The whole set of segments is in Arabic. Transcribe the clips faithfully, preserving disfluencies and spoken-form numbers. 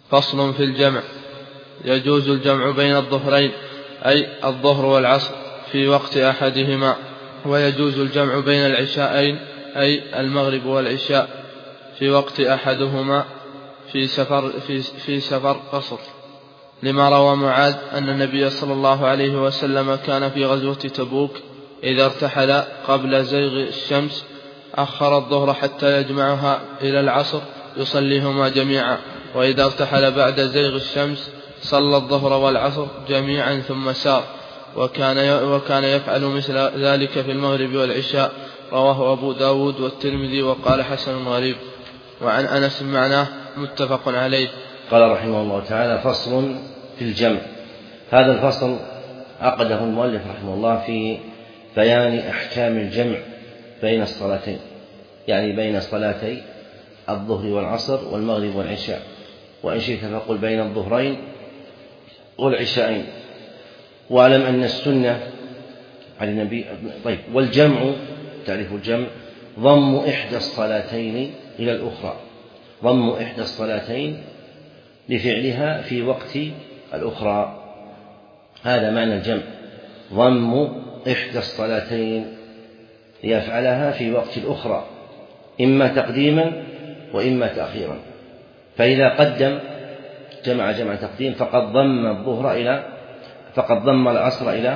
فصل في الجمع. يجوز الجمع بين الظهرين أي الظهر والعصر في وقت أحدهما، ويجوز الجمع بين العشاءين أي المغرب والعشاء في وقت أحدهما في سفر, في, في سفر قصر، لما روى معاذ أن النبي صلى الله عليه وسلم كان في غزوة تبوك إذا ارتحل قبل زيغ الشمس أخر الظهر حتى يجمعها إلى العصر يصليهما جميعا، وإذا ارتحل بعد زيغ الشمس صلى الظهر والعصر جميعا ثم سار، وكان, وكان يفعل مثل ذلك في المغرب والعشاء. رواه أبو داود والترمذي وقال حسن غريب. وعن أنس معناه متفق عليه. قال رحمه الله تعالى: فصل في الجمع. هذا الفصل عقده المؤلف رحمه الله في بيان أحكام الجمع بين الصلاتين، يعني بين صلاتي الظهر والعصر والمغرب والعشاء، وإن شئت فقل بين الظهرين والعشاءين. واعلم أن السنة على النبي. طيب، والجمع، تعريف الجمع: ضم إحدى الصلاتين إلى الأخرى، ضم إحدى الصلاتين لفعلها في وقت الأخرى، هذا معنى الجمع، ضم إحدى الصلاتين ليفعلها في وقت الأخرى، إما تقديما وإما تأخيرا. فإذا قدم جمع جمع تقديم فقد ضم الظهر إلى فقد ضم العصر إلى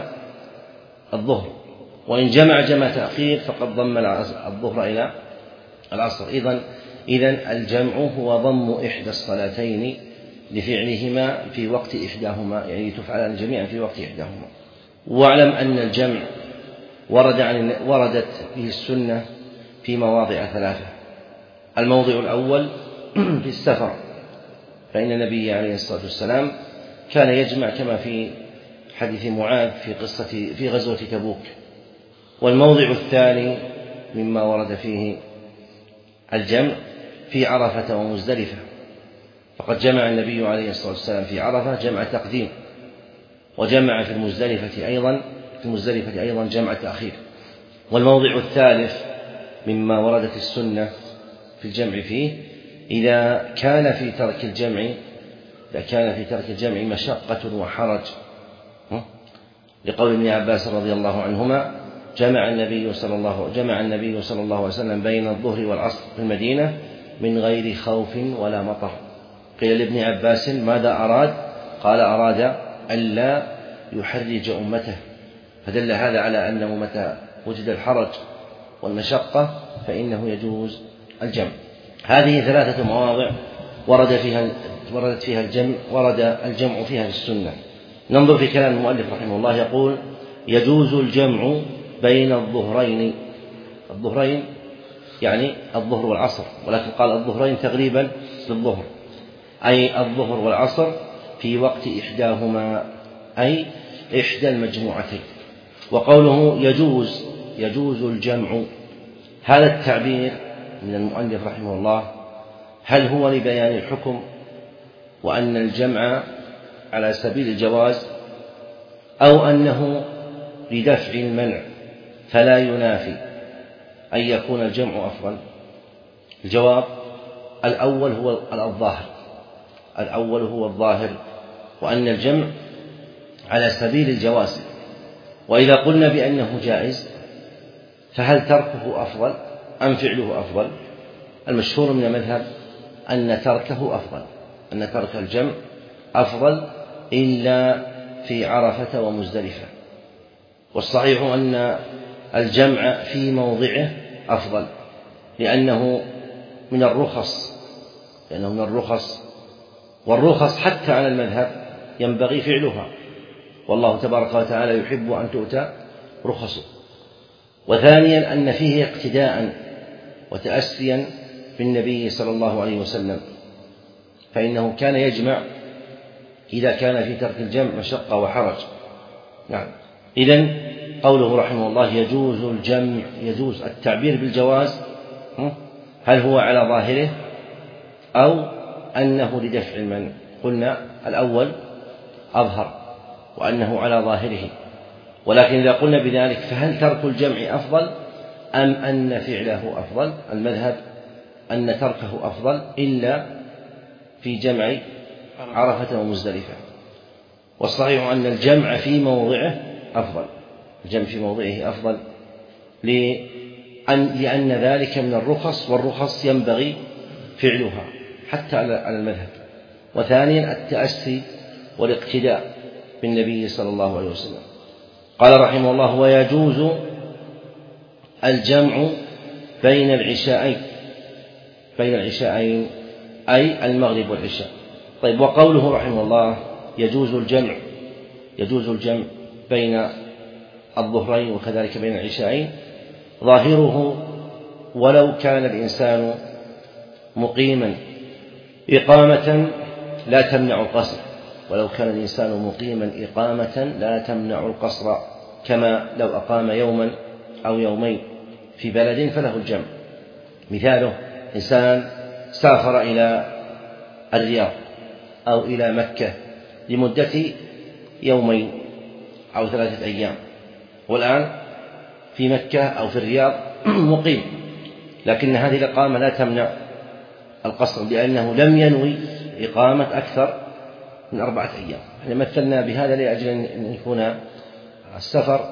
الظهر، وإن جمع جمع تأخير فقد ضم الظهر إلى العصر. إذن إذن الجمع هو ضم إحدى الصلاتين لفعلهما في وقت إحداهما، يعني تفعلان جميعا في وقت إحداهما. واعلم أن الجمع ورد عن وردت به السنة في مواضع ثلاثة. الموضع الأول في السفر، فإن النبي عليه الصلاة والسلام كان يجمع كما في حديث معاذ في قصة في غزوة تبوك. والموضع الثاني مما ورد فيه الجمع في عرفة ومزدلفة، فقد جمع النبي عليه الصلاة والسلام في عرفة جمع تقديم، وجمع في المزدلفة أيضا في المزدلفة أيضا جمع تأخير. والموضع الثالث مما وردت السنة في الجمع فيه إذا كان في ترك الجمع إذا كان في ترك الجمع مشقة وحرج، لقول ابن عباس رضي الله عنهما: جمع النبي صلى الله جمع النبي صلى الله عليه وسلم بين الظهر والعصر في المدينة من غير خوف ولا مطر. قيل لابن عباس: ماذا أراد؟ قال: أراد ألا يحرج أمته. فدل هذا على أنه متى وجد الحرج والمشقة فإنه يجوز الجمع. هذه ثلاثة مواضع ورد فيها وردت فيها الجمع ورد الجمع فيها في السنة. ننظر في كلام المؤلف رحمه الله، يقول: يجوز الجمع بين الظهرين. الظهرين يعني الظهر والعصر، ولكن قال الظهرين تغليبا للظهر، أي الظهر والعصر في وقت إحداهما، أي إحدى المجموعتين. وقوله يجوز يجوز الجمع، هذا التعبير من المؤلف رحمه الله هل هو لبيان الحكم وأن الجمع على سبيل الجواز، أو أنه لدفع المنع فلا ينافي أن يكون الجمع أفضل؟ الجواب: الأول هو الظاهر الأول هو الظاهر وأن الجمع على سبيل الجواز. وإذا قلنا بأنه جائز فهل تركه أفضل أم فعله أفضل؟ المشهور من المذهب أن تركه أفضل، أن ترك الجمع أفضل إلا في عرفة ومزدلفة. والصحيح أن الجمع في موضعه أفضل، لأنه من الرخص لأنه من الرخص والرخص حتى على المذهب ينبغي فعلها، والله تبارك وتعالى يحب أن تؤتى رخصه. وثانيا أن فيه اقتداء وتأسيا بالنبي صلى الله عليه وسلم، فإنه كان يجمع إذا كان في ترك الجمع مشقة وحرج. نعم. إذن قوله رحمه الله يجوز الجمع، يجوز التعبير بالجواز، هل هو على ظاهره أو أنه لدفع المنع؟ قلنا الأول أظهر وأنه على ظاهره، ولكن إذا قلنا بذلك فهل ترك الجمع أفضل أم أن فعله أفضل؟ المذهب أن تركه أفضل إلا في جمع عرفة ومزدلفة. والصحيح أن الجمع في موضعه أفضل، الجمع في موضعه أفضل لأن, لأن ذلك من الرخص، والرخص ينبغي فعلها حتى على المذهب. وثانيا التأسي والاقتداء بالنبي صلى الله عليه وسلم. قال رحمه الله: ويجوز الجمع بين العشاءين، بين العشاءين أي المغرب والعشاء. طيب، وقوله رحمه الله يجوز الجمع، يجوز الجمع بين الظهرين وكذلك بين العشاءين، ظاهره ولو كان الإنسان مقيما إقامة لا تمنع القصر، ولو كان الإنسان مقيما إقامة لا تمنع القصر، كما لو أقام يوما أو يومين في بلد فله الجمع. مثاله: إنسان سافر إلى الرياض أو إلى مكة لمدة يومين أو ثلاثة أيام، والآن في مكة أو في الرياض مقيم، لكن هذه الإقامة لا تمنع القصر لأنه لم ينوي إقامة أكثر من أربعة أيام. يعني مثلنا بهذا لأجل أن يكون السفر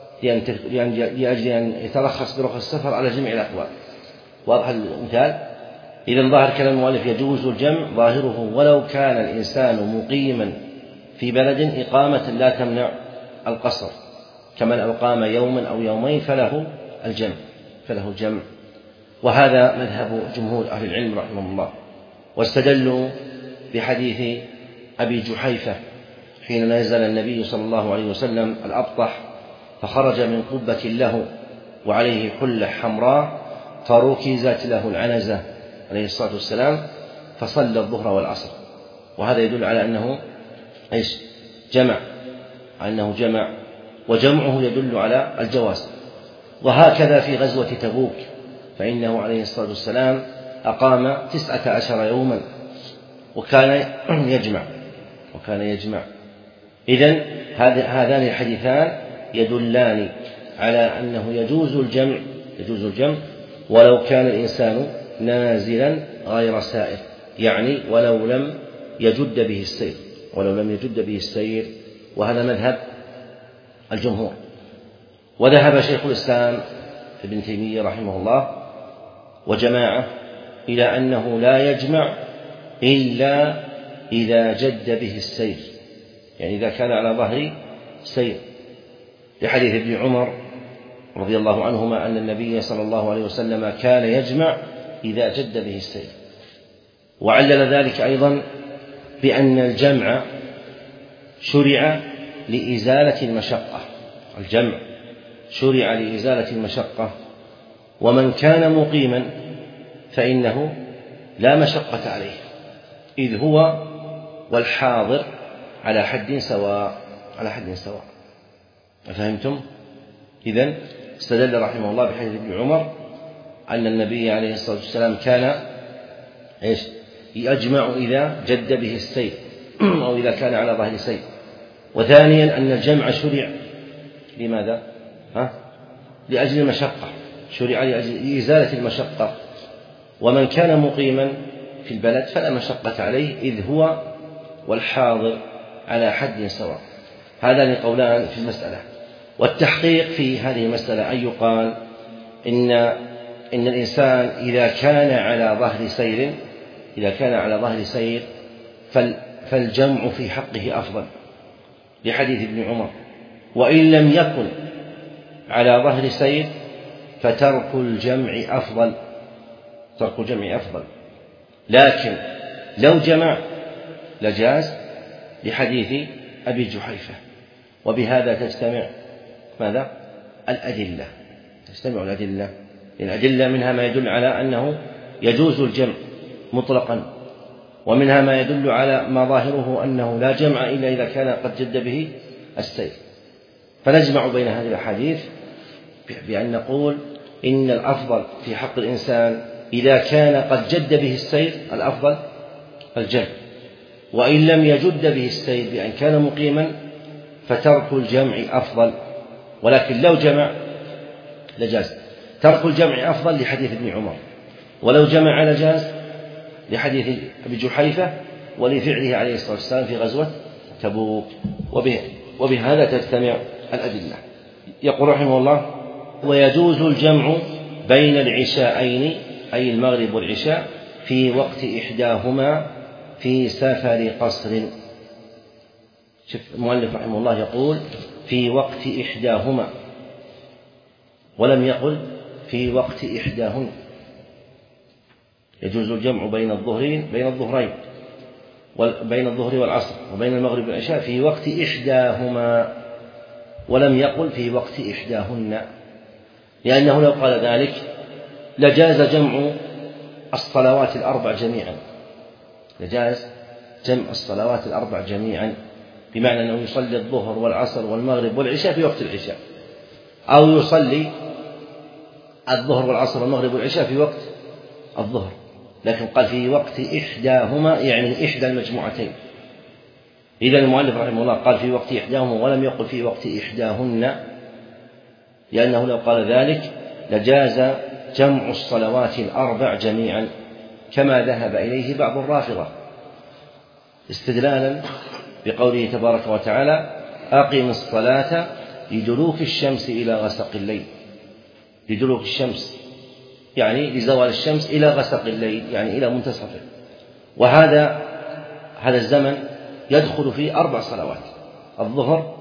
لأجل أن يترخص برخص السفر على جميع الأقوال. واضح المثال؟ إذن ظاهر كلام المؤلف يجوز الجمع، ظاهره ولو كان الإنسان مقيما في بلد إقامة لا تمنع القصر، كمن أقام يوما أو يومين فله الجمع، فله الجمع. وهذا مذهب جمهور أهل العلم رحمهم الله. واستدلوا بحديث أبي جحيفة حين نزل النبي صلى الله عليه وسلم الأبطح فخرج من قبة له وعليه حلة حمراء فركزت له العنزة عليه الصلاة والسلام فصلى الظهر والعصر. وهذا يدل على أنه إيش؟ جمع، أنه جمع، وجمعه يدل على الجواز. وهكذا في غزوة تبوك فإنه عليه الصلاة والسلام أقام تسعة عشر يوما وكان يجمع وكان يجمع إذن هذان الحديثان يدلان على أنه يجوز الجمع، يجوز الجمع ولو كان الإنسان نازلا غير سائر، يعني ولو لم يجد به السير، ولو لم يجد به السير. وهذا مذهب الجمهور. وذهب شيخ الإسلام ابن تيمية رحمه الله وجماعة إلى أنه لا يجمع إلا إذا جد به السير، يعني إذا كان على ظهر سير، لحديث ابن عمر رضي الله عنهما أن النبي صلى الله عليه وسلم كان يجمع إذا جد به السير. وعلل ذلك أيضا بأن الجمع شرع لإزالة المشقة، الجمع شرع لإزالة المشقة، ومن كان مقيما فإنه لا مشقة عليه إذ هو والحاضر على حد سواء، على حد سواء. أفهمتم؟ إذن استدل رحمه الله بحديث ابن عمر أن النبي عليه الصلاة والسلام كان إيش؟ يجمع إذا جد به السير أو إذا كان على ظهر سير. وثانيا أن الجمع شرع لماذا؟ ها؟ لأجل المشقة، شرع لأجل إزالة المشقة، ومن كان مقيما في البلد فلا مشقة عليه إذ هو والحاضر على حد سواء. هذان قولان في المسألة. والتحقيق في هذه المسألة أن يقال إن إن الإنسان إذا كان على ظهر سير إذا كان على ظهر سير فالجمع في حقه أفضل لحديث ابن عمر، وإن لم يكن على ظهر سير فترك الجمع أفضل، ترك الجمع أفضل. لكن لو جمع لجاز لحديث أبي جحيفة. وبهذا تجتمع ماذا؟ الأدلة، تجتمع الأدلة. الأدلة منها ما يدل على أنه يجوز الجمع مطلقا، ومنها ما يدل على ما ظاهره أنه لا جمع إلا إذا كان قد جد به السير. فنجمع بين هذه الأحاديث بأن نقول إن الأفضل في حق الإنسان إذا كان قد جد به السير الأفضل الجمع، وإن لم يجد به السير بأن كان مقيما فترك الجمع أفضل. ولكن لو جمع لجاز. ترك الجمع أفضل لحديث ابن عمر، ولو جمع لجاز لحديث أبي جحيفة، ولفعله عليه الصلاة والسلام في غزوة تبوك، وبه وبهذا تجتمع الأدلة. يقول رحمه الله: ويجوز الجمع بين العشاءين أي المغرب والعشاء في وقت إحداهما في سفر قصر. شوف المؤلف رحمه الله يقول في وقت إحداهما، ولم يقل في وقت إحداهن. يجوز الجمع بين الظهرين بين الظهرين بين الظهر والعصر وبين المغرب والعشاء في وقت إحداهما، ولم يقل في وقت إحداهن، لأنه لو قال ذلك لجاز جمع الصلوات الأربع جميعا، لجاز جمع الصلوات الأربع جميعا، بمعنى أنه يصلي الظهر والعصر والمغرب والعشاء في وقت العشاء، أو يصلي الظهر والعصر والمغرب والعشاء في وقت الظهر، لكن قال في وقت إحداهما يعني إحدى المجموعتين. إذا المؤلف رحمه الله قال في وقت إحداهما ولم يقل في وقت إحداهن، لأنه لو قال ذلك لجاز جمع الصلوات الأربع جميعا، كما ذهب إليه بعض الرافضة استدلالا بقوله تبارك وتعالى: أقم الصلاة لدلوك الشمس إلى غسق الليل. لدلوك الشمس يعني لزوال الشمس إلى غسق الليل يعني إلى منتصفه، وهذا هذا الزمن يدخل فيه أربع صلوات: الظهر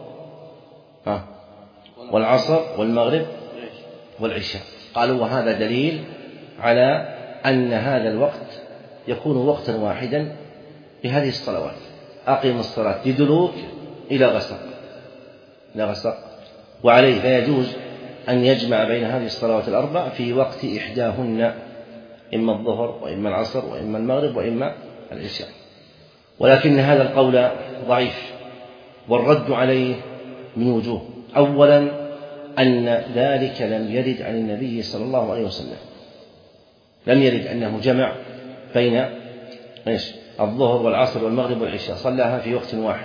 والعصر والمغرب والعشاء. قالوا وهذا دليل على أن هذا الوقت يكون وقتا واحدا لهذه الصلوات. أقم الصلاة لدلوك إلى غسق إلى غسق وعليه فيجوز أن يجمع بين هذه الصلوات الأربع في وقت إحداهن، إما الظهر وإما العصر وإما المغرب وإما العشاء. ولكن هذا القول ضعيف، والرد عليه من وجوه: أولا أن ذلك لم يرد عن النبي صلى الله عليه وسلم، لم يرد أنه جمع بين إيش الظهر والعصر والمغرب والعشاء، صلاها في وقت واحد.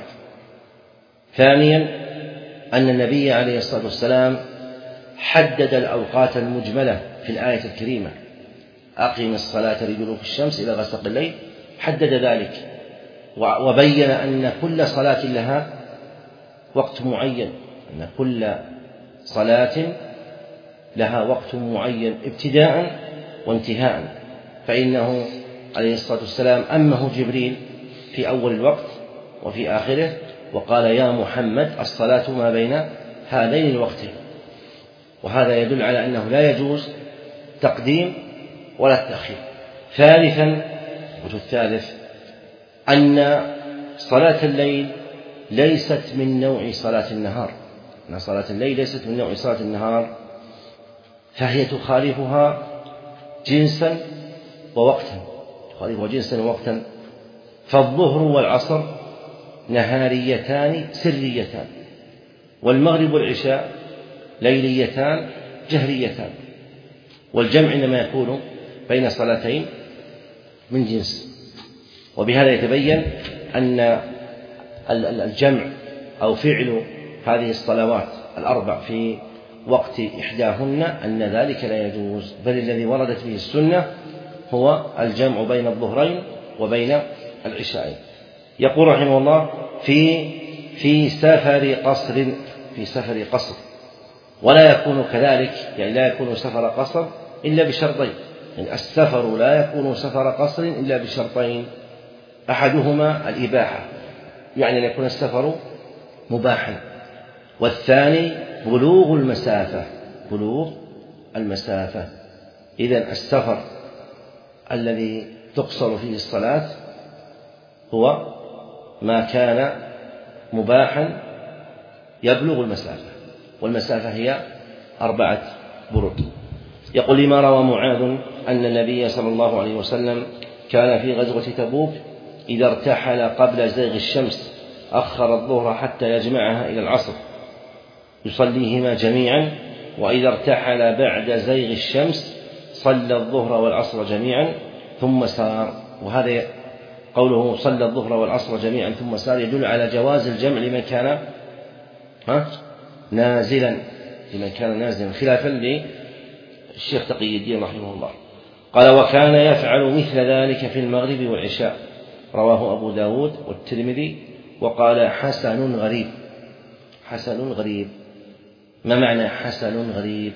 ثانيا أن النبي عليه الصلاة والسلام حدد الأوقات المجملة في الآية الكريمة: أقم الصلاة لدلوك الشمس إلى غسق الليل، حدد ذلك وبين أن كل صلاة لها وقت معين، أن كل صلاة لها وقت معين ابتداء وانتهاء. فإنه عليه الصلاة والسلام أمه جبريل في أول الوقت وفي آخره وقال: يا محمد الصلاة ما بين هذين الوقتين. وهذا يدل على أنه لا يجوز تقديم ولا التأخير. ثالثا الوجه الثالث أن صلاة الليل ليست من نوع صلاة النهار، أن صلاة الليل ليست من نوع صلاة النهار، فهي تخالفها جنسا ووقتا، تخالفها جنسا ووقتا. فالظهر والعصر نهاريتان سريتان، والمغرب والعشاء ليليتان جهريتان، والجمع إنما يكون بين صلاتين من جنس. وبهذا يتبين أن الجمع أو فعل هذه الصلوات الأربع في وقت إحداهن أن ذلك لا يجوز، بل الذي وردت به السنة هو الجمع بين الظهرين وبين العشاءين. يقول رحمه الله: في في سفر قصر في سفر قصر ولا يكون كذلك، يعني لا يكون سفر قصر إلا بشرطين، يعني السفر لا يكون سفر قصر إلا بشرطين: أحدهما الإباحة، يعني أن يكون السفر مباحا، والثاني بلوغ المسافة بلوغ المسافة. إذن السفر الذي تقصر فيه الصلاة هو ما كان مباحا يبلغ المسافة، والمسافة هي أربعة برد. يقول: لما روى معاذ أن النبي صلى الله عليه وسلم كان في غزوة تبوك إذا ارتحل قبل زيغ الشمس أخر الظهر حتى يجمعها إلى العصر يصليهما جميعا، وإذا ارتحل بعد زيغ الشمس صلى الظهر والعصر جميعا ثم سار. وهذا قوله صلى الظهر والعصر جميعا ثم سار يدل على جواز الجمع لمن كان ها نازلا لمن كان نازلا خلافا للشيخ تقي الدين رحمه الله. قال: وكان يفعل مثل ذلك في المغرب والعشاء، رواه أبو داود والترمذي وقال حسن غريب. حسن غريب، ما معنى حسن غريب؟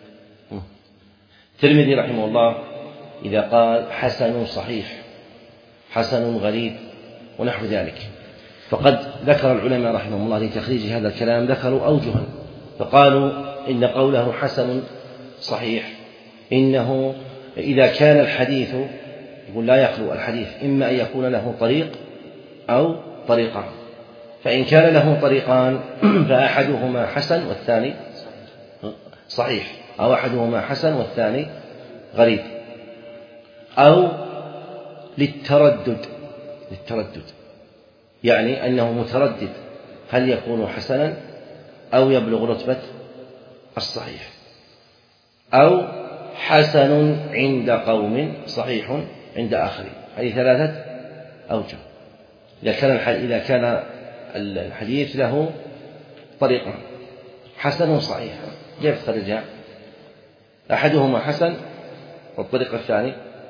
الترمذي رحمه الله إذا قال حسن صحيح، حسن غريب ونحو ذلك، فقد ذكر العلماء رحمهم الله لتخريج هذا الكلام ذكروا أوجها، فقالوا إن قوله حسن صحيح إنه إذا كان الحديث، يقول لا يخلو الحديث إما أن يكون له طريق أو طريقان، فإن كان له طريقان فأحدهما حسن والثاني صحيح، أو أحدهما حسن والثاني غريب، أو للتردد للتردد يعني أنه متردد هل يكون حسنا أو يبلغ رتبة الصحيح، أو حسن عند قوم صحيح عند آخرين. هذه ثلاثة أوجه. إذا كان إذا كان الحديث له طريقة حسن صحيح، كيف تخرجها؟ أحدهما حسن والطريق الثاني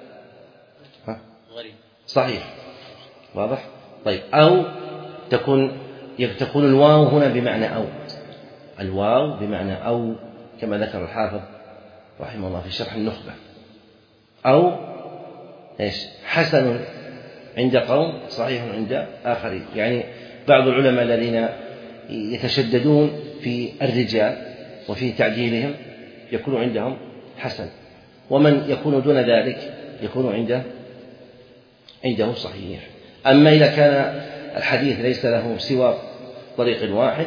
صحيح، واضح؟ طيب، أو تكون تكون الواو هنا بمعنى أو، الواو بمعنى أو كما ذكر الحافظ رحمه الله في شرح النخبة، أو إيش حسن عند قوم صحيح عند آخرين. يعني بعض العلماء الذين يتشددون في الرجال وفي تعديلهم يكون عندهم حسن، ومن يكون دون ذلك يكون عنده عنده صحيح. أما إذا كان الحديث ليس له سوى طريق واحد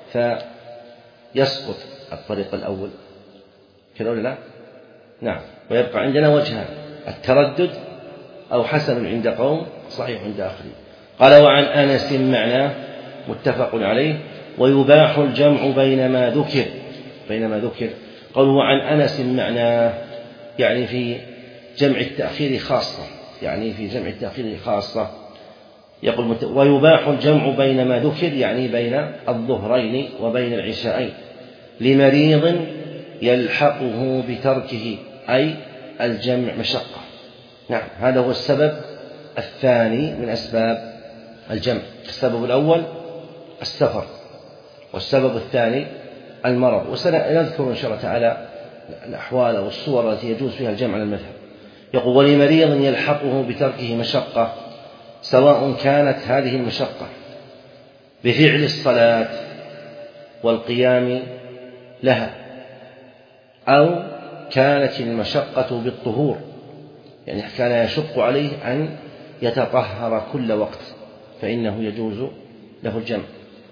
فيسقط الطريق الأول كذا ولا لا؟ نعم، ويبقى عندنا وجهان: التردد أو حسن عند قوم صحيح عند آخرين. قال: وعن أنس معناه متفق عليه. ويباح الجمع بينما ذكر بينما ذكر قالوا وعن أنس معناه يعني في جمع التأخير خاصة، يعني في جمع التأخير خاصة. يقول ويباح الجمع بينما ذكر يعني بين الظهرين وبين العشاءين لمريض يلحقه بتركه، أي الجمع مشقة. نعم، هذا هو السبب الثاني من أسباب الجمع. السبب الأول السفر، والسبب الثاني المرض. وسنذكر إن شاء الله تعالى الأحوال والصور التي يجوز فيها الجمع على المذهب. يقول ولمريض يلحقه بتركه مشقة، سواء كانت هذه المشقة بفعل الصلاة والقيام لها، أو كانت المشقة بالطهور، يعني كان يشق عليه أن يتطهر كل وقت فإنه يجوز له الجمع،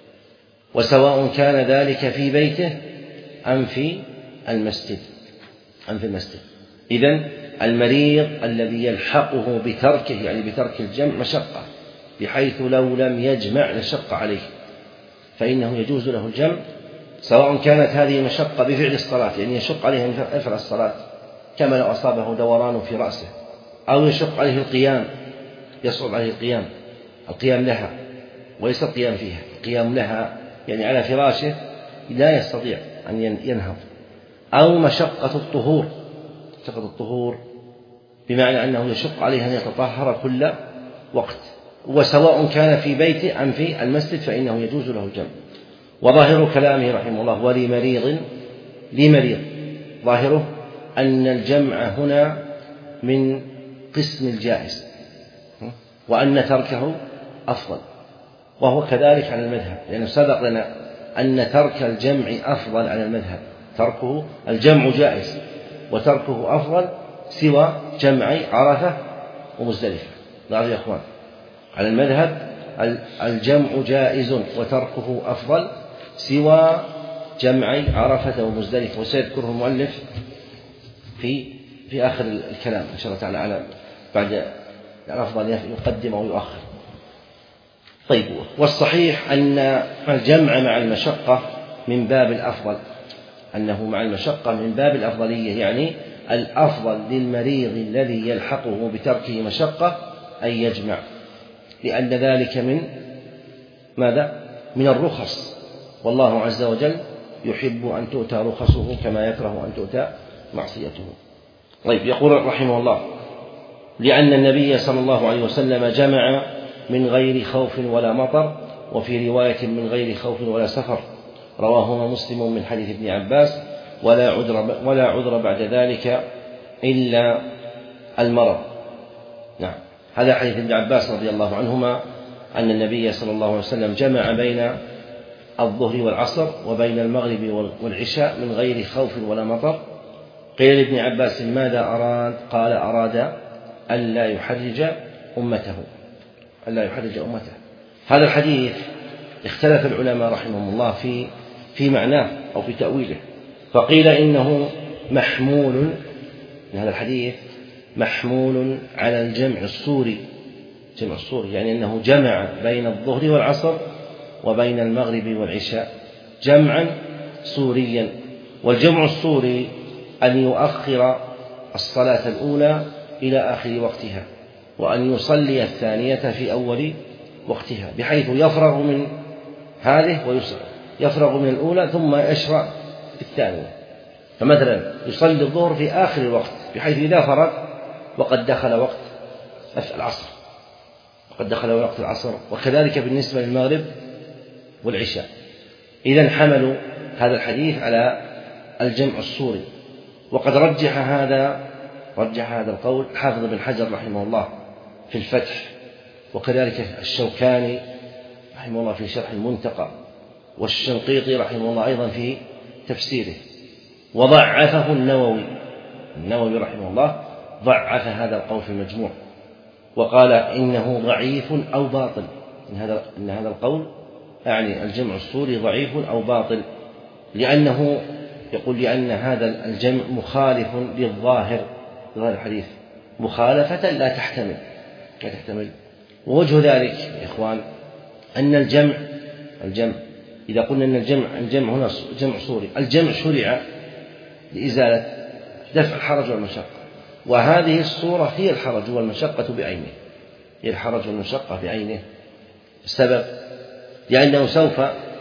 وسواء كان ذلك في بيته أم في المسجد أم في المسجد. إذن المريض الذي يلحقه بتركه يعني بترك الجمع مشقة، بحيث لو لم يجمع لشق عليه، فإنه يجوز له الجمع، سواء كانت هذه المشقة بفعل الصلاة يعني يشق عليه أن يفعل الصلاة كما لو أصابه دوران في رأسه، أو يشق عليه القيام، يصعب عليه القيام القيام لها وليس القيام فيها، القيام لها يعني على فراشه لا يستطيع أن ينهض، أو مشقة الطهور، مشقة الطهور بمعنى أنه يشق عليه أن يتطهر كل وقت، وسواء كان في بيته أم في المسجد فإنه يجوز له الجمع. وظاهر كلامه رحمه الله ولمريض لمريض، ظاهره أن الجمع هنا من قسم الجائز، وأن تركه أفضل، وهو كذلك على المذهب، لأنه سبق لنا أن ترك الجمع أفضل على المذهب، تركه الجمع جائز وتركه أفضل سوى جمعي عرفة ومزدلفة. لاحظوا يا أخوان، على المذهب الجمع جائز وتركه أفضل سوى جمعي عرفة ومزدلفة، وسيذكره المؤلف في في آخر الكلام إن شاء الله تعالى على بعد الأفضل يقدم أو يؤخر. طيب، والصحيح أن الجمع مع المشقة من باب الأفضل، أنه مع المشقة من باب الأفضلية، يعني الأفضل للمريض الذي يلحقه بتركه مشقة أن يجمع، لأن ذلك من ماذا؟ من الرخص، والله عز وجل يحب أن تؤتى رخصه كما يكره أن تؤتى معصيته. طيب، يقول رحمه الله لأن النبي صلى الله عليه وسلم جمع من غير خوف ولا مطر، وفي رواية من غير خوف ولا سفر، رواهما مسلم من حديث ابن عباس: ولا عذر ولا عذر بعد ذلك إلا المرض. نعم، هذا حديث ابن عباس رضي الله عنهما أن النبي صلى الله عليه وسلم جمع بين الظهر والعصر وبين المغرب والعشاء من غير خوف ولا مطر. قيل لابن عباس: ماذا أراد؟ قال: أراد ألا يحرج أمته ألا يحرج أمته. هذا الحديث اختلف العلماء رحمهم الله في في معناه أو في تأويله، فقيل إنه محمول، هذا الحديث محمول على الجمع الصوري، جمع الصوري يعني أنه جمع بين الظهر والعصر وبين المغرب والعشاء جمعا صوريا. والجمع الصوري أن يؤخر الصلاة الأولى إلى آخر وقتها، وأن يصلي الثانية في أول وقتها، بحيث يفرغ من هذه ويصلي، يفرغ من الأولى ثم يشرع في الثانية. فمثلا يصلي الظهر في آخر الوقت، بحيث إذا فرغ وقد دخل وقت العصر وقد دخل وقت العصر وكذلك بالنسبة للمغرب والعشاء. إذن حملوا هذا الحديث على الجمع الصوري، وقد رجح هذا رجح هذا القول حافظ بن حجر رحمه الله في الفتح، وكذلك الشوكاني رحمه الله في شرح المنتقى، والشنقيطي رحمه الله أيضا في تفسيره، وضعفه النووي النووي رحمه الله ضعف هذا القول في المجموع، وقال إنه ضعيف أو باطل. إن هذا إن هذا القول يعني الجمع الصوري ضعيف أو باطل، لأنه يقول لأن هذا الجمع مخالف للظاهر ظاهر الحديث مخالفة لا تحتمل لا تحتمل ووجه ذلك يا إخوان أن الجمع الجمع إذا قلنا أن الجمع الجمع هنا جمع صوري، الجمع شرع لإزالة دفع الحرج والمشقة، وهذه الصورة هي الحرج والمشقة بعينه هي الحرج والمشقة بعينه. السبب لأنه سوف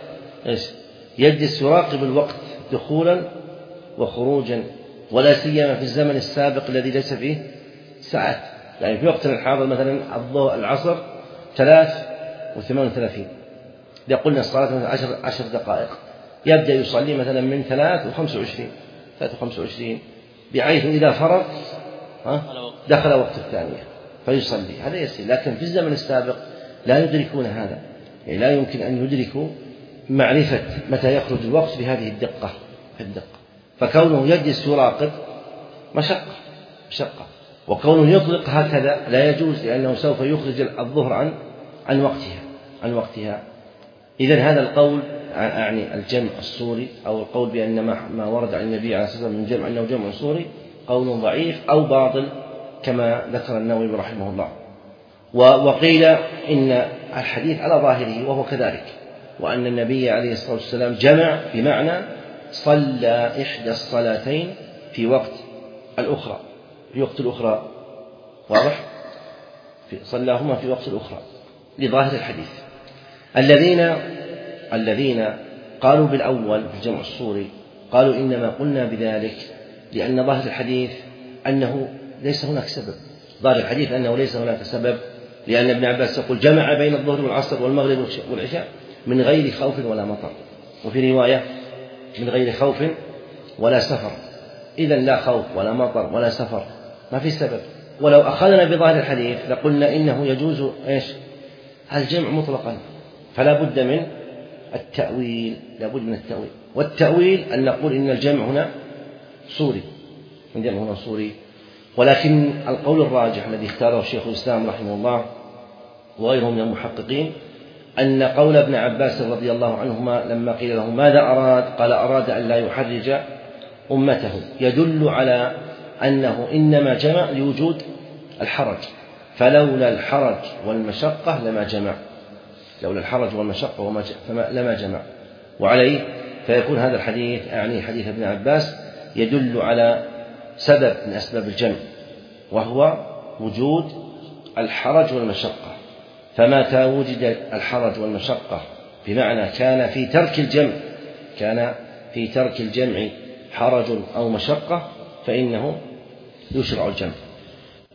يجلس يراقب الوقت دخولا وخروجا، ولا سيما في الزمن السابق الذي ليس فيه ساعات. يعني في وقتنا الحاضر مثلا العصر ثلاث وثمان وثلاثين، إذا قلنا الصلاة مثلا عشر, عشر دقائق، يبدأ يصلي مثلا من ثلاث وخمس وعشرين ثلاث وخمس وعشرين، بحيث إذا فرغ دخل وقت الثانية فيصلي. هذا يسير. لكن في الزمن السابق لا يدركون هذا، يعني لا يمكن أن يدركوا معرفة متى يخرج الوقت بهذه الدقة الدقة فكونه يجلس يراقب مشقة مشقة وكونه يطلق هكذا لا يجوز، لأنه سوف يخرج الظهر عن عن وقتها عن وقتها إذن هذا القول أعني الجمع الصوري أو القول بأن ما ورد عن النبي عليه الصلاة والسلام من جمع أنه جمع صوري قول ضعيف أو باطل كما ذكر النووي رحمه الله. وقيل إن الحديث على ظاهره وهو كذلك، وأن النبي عليه الصلاة والسلام جمع بمعنى صلى إحدى الصلاتين في وقت الأخرى في وقت الأخرى واضح؟ صلاهما في وقت الأخرى لظاهر الحديث. الذين الذين قالوا بالأول في الجمع الصوري قالوا إنما قلنا بذلك لأن ظاهر الحديث أنه ليس هناك سبب ظاهر الحديث أنه ليس هناك سبب، لأن ابن عباس يقول جمع بين الظهر والعصر والمغرب والعشاء من غير خوف ولا مطر، وفي رواية من غير خوف ولا سفر. إذن لا خوف ولا مطر ولا سفر، ما في سبب. ولو أخذنا بظاهر الحديث لقلنا إنه يجوز إيش الجمع مطلقا، فلا بد من التأويل لا بد من التأويل والتأويل أن نقول إن الجمع هنا صوري الجمع هنا صوري ولكن القول الراجح الذي اختاره الشيخ الإسلام رحمه الله وغيره من المحققين أن قول ابن عباس رضي الله عنهما لما قيل له ماذا أراد؟ قال أراد أن لا يحرج أمته، يدل على أنه إنما جمع لوجود الحرج، فلولا الحرج والمشقة لما جمع لولا الحرج والمشقة لما جمع. وعليه فيكون هذا الحديث أعني حديث ابن عباس يدل على سبب من أسباب الجمع وهو وجود الحرج والمشقة، فمتى وجد الحرج والمشقة بمعنى كان في ترك الجمع كان في ترك الجمع حرج أو مشقة فإنه يشرع الجمع.